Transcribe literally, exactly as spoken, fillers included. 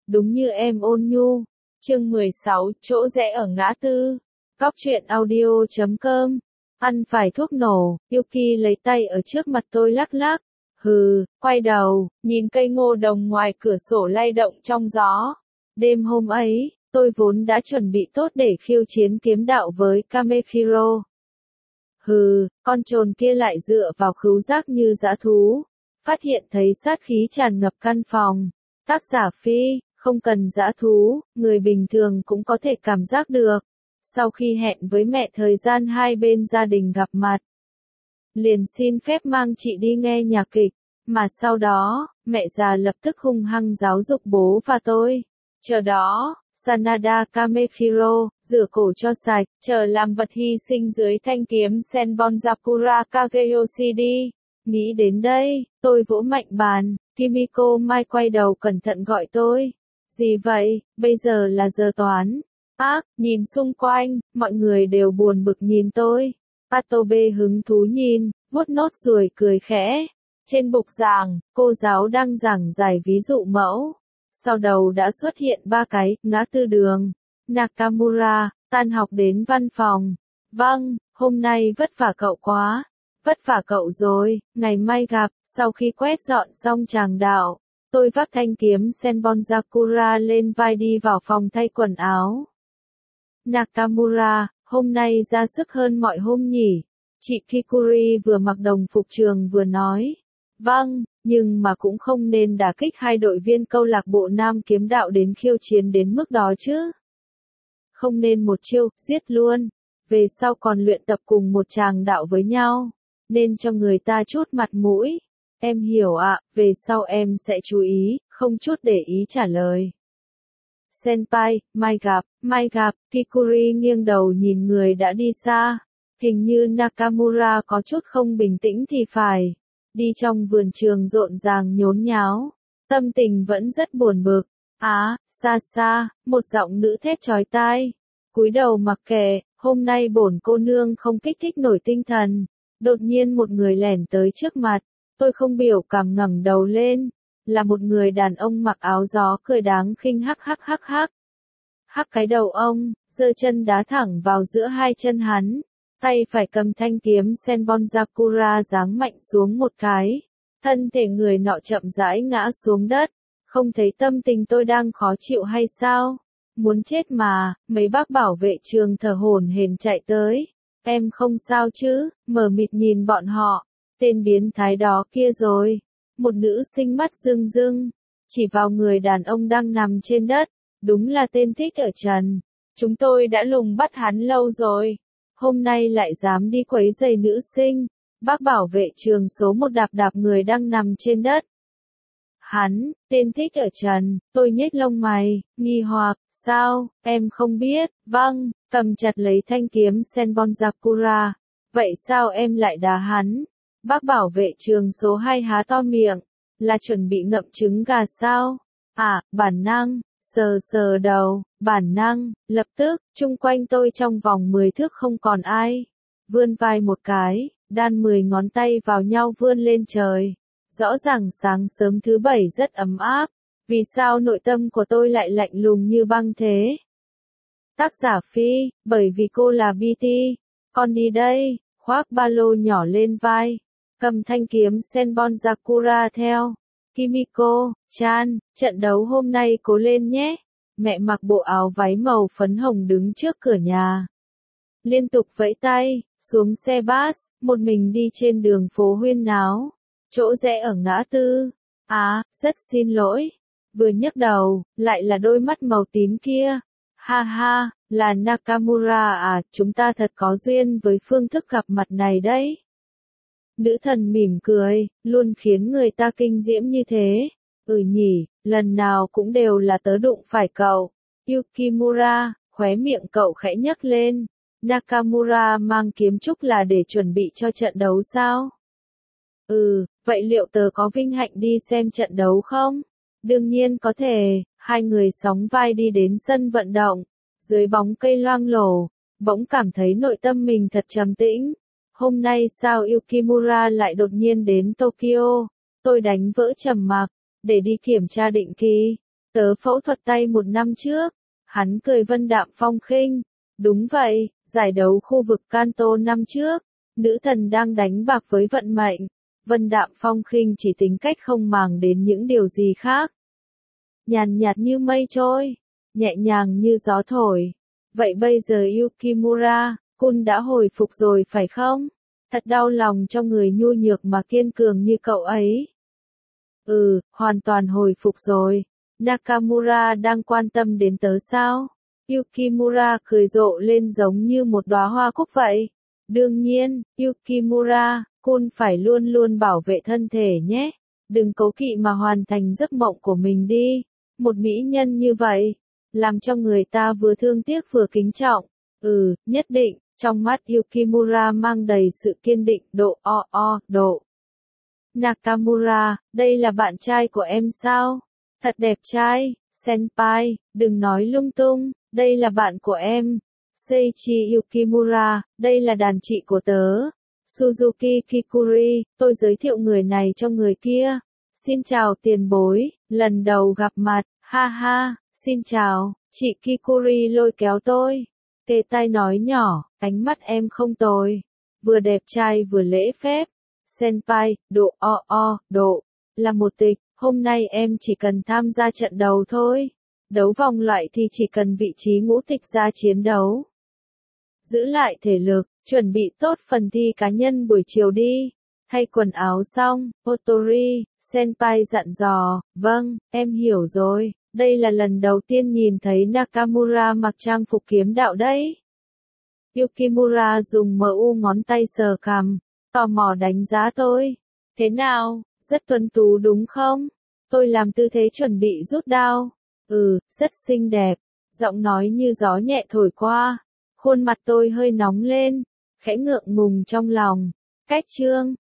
đúng như em ôn nhu. Chương mười sáu, chỗ rẽ ở ngã tư. Góc truyện audio chấm com. Ăn phải thuốc nổ, Yuki lấy tay ở trước mặt tôi lắc lắc. Hừ, quay đầu, nhìn cây ngô đồng ngoài cửa sổ lay động trong gió. Đêm hôm ấy, tôi vốn đã chuẩn bị tốt để khiêu chiến kiếm đạo với Kamekiro. Hừ, con trồn kia lại dựa vào khứu giác như dã thú. Phát hiện thấy sát khí tràn ngập căn phòng. Tác giả Phi, không cần dã thú, người bình thường cũng có thể cảm giác được. Sau khi hẹn với mẹ thời gian hai bên gia đình gặp mặt, liền xin phép mang chị đi nghe nhạc kịch, mà sau đó, mẹ già lập tức hung hăng giáo dục bố và tôi. Chờ đó, Sanada Kamekiro, rửa cổ cho sạch, chờ làm vật hy sinh dưới thanh kiếm Senbonzakura Kageyoshi đi. Nghĩ đến đây, tôi vỗ mạnh bàn, Kimiko Mai quay đầu cẩn thận gọi tôi. Gì vậy, bây giờ là giờ toán. Ác, nhìn xung quanh, mọi người đều buồn bực nhìn tôi. Patobe hứng thú nhìn, vuốt nốt ruồi cười khẽ. Trên bục giảng, cô giáo đang giảng giải ví dụ mẫu. Sau đầu đã xuất hiện ba cái, ngã tư đường. Nakamura, tan học đến văn phòng. Vâng, hôm nay vất vả cậu quá. Vất vả cậu rồi, ngày mai gặp. Sau khi quét dọn xong tràng đạo, tôi vác thanh kiếm Senbonzakura lên vai đi vào phòng thay quần áo. Nakamura, hôm nay ra sức hơn mọi hôm nhỉ? Chị Kikuri vừa mặc đồng phục trường vừa nói. Vâng, nhưng mà cũng không nên đả kích hai đội viên câu lạc bộ nam kiếm đạo đến khiêu chiến đến mức đó chứ. Không nên một chiêu, giết luôn. Về sau còn luyện tập cùng một tràng đạo với nhau. Nên cho người ta chút mặt mũi. Em hiểu ạ, về sau em sẽ chú ý, không chút để ý trả lời. Senpai, mai gặp, mai gặp, Kikuri nghiêng đầu nhìn người đã đi xa. Hình như Nakamura có chút không bình tĩnh thì phải. Đi trong vườn trường rộn ràng nhốn nháo. Tâm tình vẫn rất buồn bực. Á, xa xa, một giọng nữ thét chói tai. Cúi đầu mặc kệ, hôm nay bổn cô nương không kích thích nổi tinh thần. Đột nhiên một người lẻn tới trước mặt. Tôi không biểu cảm ngẩng đầu lên. Là một người đàn ông mặc áo gió cười đáng khinh hắc hắc hắc hắc. Hắc cái đầu ông, giơ chân đá thẳng vào giữa hai chân hắn. Tay phải cầm thanh kiếm Senbonzakura giáng mạnh xuống một cái. Thân thể người nọ chậm rãi ngã xuống đất. Không thấy tâm tình tôi đang khó chịu hay sao? Muốn chết mà, mấy bác bảo vệ trường thở hổn hển chạy tới. Em không sao chứ, mờ mịt nhìn bọn họ. Tên biến thái đó kia rồi. Một nữ sinh mắt rưng rưng. Chỉ vào người đàn ông đang nằm trên đất. Đúng là tên thích ở trần. Chúng tôi đã lùng bắt hắn lâu rồi. Hôm nay lại dám đi quấy rầy nữ sinh. Bác bảo vệ trường số một đạp đạp người đang nằm trên đất. Hắn, tên thích ở trần, tôi nhếch lông mày, nghi hoặc, sao, em không biết, vâng, cầm chặt lấy thanh kiếm Senbonzakura. Vậy sao em lại đá hắn? Bác bảo vệ trường số hai há to miệng, là chuẩn bị ngậm trứng gà sao? À, bản năng, sờ sờ đầu, bản năng, lập tức, chung quanh tôi trong vòng mười thước không còn ai. Vươn vai một cái, đan mười ngón tay vào nhau vươn lên trời. Rõ ràng sáng sớm thứ bảy rất ấm áp. Vì sao nội tâm của tôi lại lạnh lùng như băng thế? Tác giả Phi, bởi vì cô là bê tê. Con đi đây, khoác ba lô nhỏ lên vai. Cầm thanh kiếm Senbonzakura theo. Kimiko, chan, trận đấu hôm nay cố lên nhé. Mẹ mặc bộ áo váy màu phấn hồng đứng trước cửa nhà. Liên tục vẫy tay, xuống xe bus, một mình đi trên đường phố huyên náo. Chỗ rẽ ở ngã tư. À, rất xin lỗi. Vừa nhấc đầu, lại là đôi mắt màu tím kia. Ha ha, là Nakamura à, chúng ta thật có duyên với phương thức gặp mặt này đấy. Nữ thần mỉm cười, luôn khiến người ta kinh diễm như thế. Ừ nhỉ, lần nào cũng đều là tớ đụng phải cậu. Yukimura, khóe miệng cậu khẽ nhấc lên. Nakamura mang kiếm trúc là để chuẩn bị cho trận đấu sao? Ừ, vậy liệu tớ có vinh hạnh đi xem trận đấu không? Đương nhiên có thể, hai người sóng vai đi đến sân vận động. Dưới bóng cây loang lổ, bỗng cảm thấy nội tâm mình thật trầm tĩnh. Hôm nay sao Yukimura lại đột nhiên đến Tokyo? Tôi đánh vỡ trầm mặc, để đi kiểm tra định kỳ. Tớ phẫu thuật tay một năm trước. Hắn cười vân đạm phong khinh. Đúng vậy, giải đấu khu vực Kanto năm trước. Nữ thần đang đánh bạc với vận mệnh. Vân đạm phong khinh chỉ tính cách không màng đến những điều gì khác. Nhàn nhạt như mây trôi, nhẹ nhàng như gió thổi. Vậy bây giờ Yukimura, Kun đã hồi phục rồi phải không? Thật đau lòng cho người nhu nhược mà kiên cường như cậu ấy. Ừ, hoàn toàn hồi phục rồi. Nakamura đang quan tâm đến tớ sao? Yukimura cười rộ lên giống như một đóa hoa cúc vậy. Đương nhiên, Yukimura, Kun phải luôn luôn bảo vệ thân thể nhé. Đừng cố kỵ mà hoàn thành giấc mộng của mình đi. Một mỹ nhân như vậy, làm cho người ta vừa thương tiếc vừa kính trọng. Ừ, nhất định, trong mắt Yukimura mang đầy sự kiên định, độ o o, độ. Nakamura, đây là bạn trai của em sao? Thật đẹp trai, senpai, đừng nói lung tung, đây là bạn của em. Seiichi Yukimura, đây là đàn chị của tớ. Suzuki Kikuri, tôi giới thiệu người này cho người kia. Xin chào tiền bối, lần đầu gặp mặt, ha ha, xin chào, chị Kikuri lôi kéo tôi. Kề tai nói nhỏ, ánh mắt em không tồi. Vừa đẹp trai vừa lễ phép. Senpai, độ o o, độ, là một tịch, hôm nay em chỉ cần tham gia trận đấu thôi. Đấu vòng loại thì chỉ cần vị trí ngũ tịch ra chiến đấu. Giữ lại thể lực, chuẩn bị tốt phần thi cá nhân buổi chiều đi. Thay quần áo xong, Otori, senpai dặn dò, vâng, em hiểu rồi, đây là lần đầu tiên nhìn thấy Nakamura mặc trang phục kiếm đạo đấy. Yukimura dùng mờ u ngón tay sờ cằm, tò mò đánh giá tôi. Thế nào, rất tuấn tú đúng không? Tôi làm tư thế chuẩn bị rút đao. Ừ, rất xinh đẹp. Giọng nói như gió nhẹ thổi qua. Khuôn mặt tôi hơi nóng lên, khẽ ngượng ngùng trong lòng. Cách chương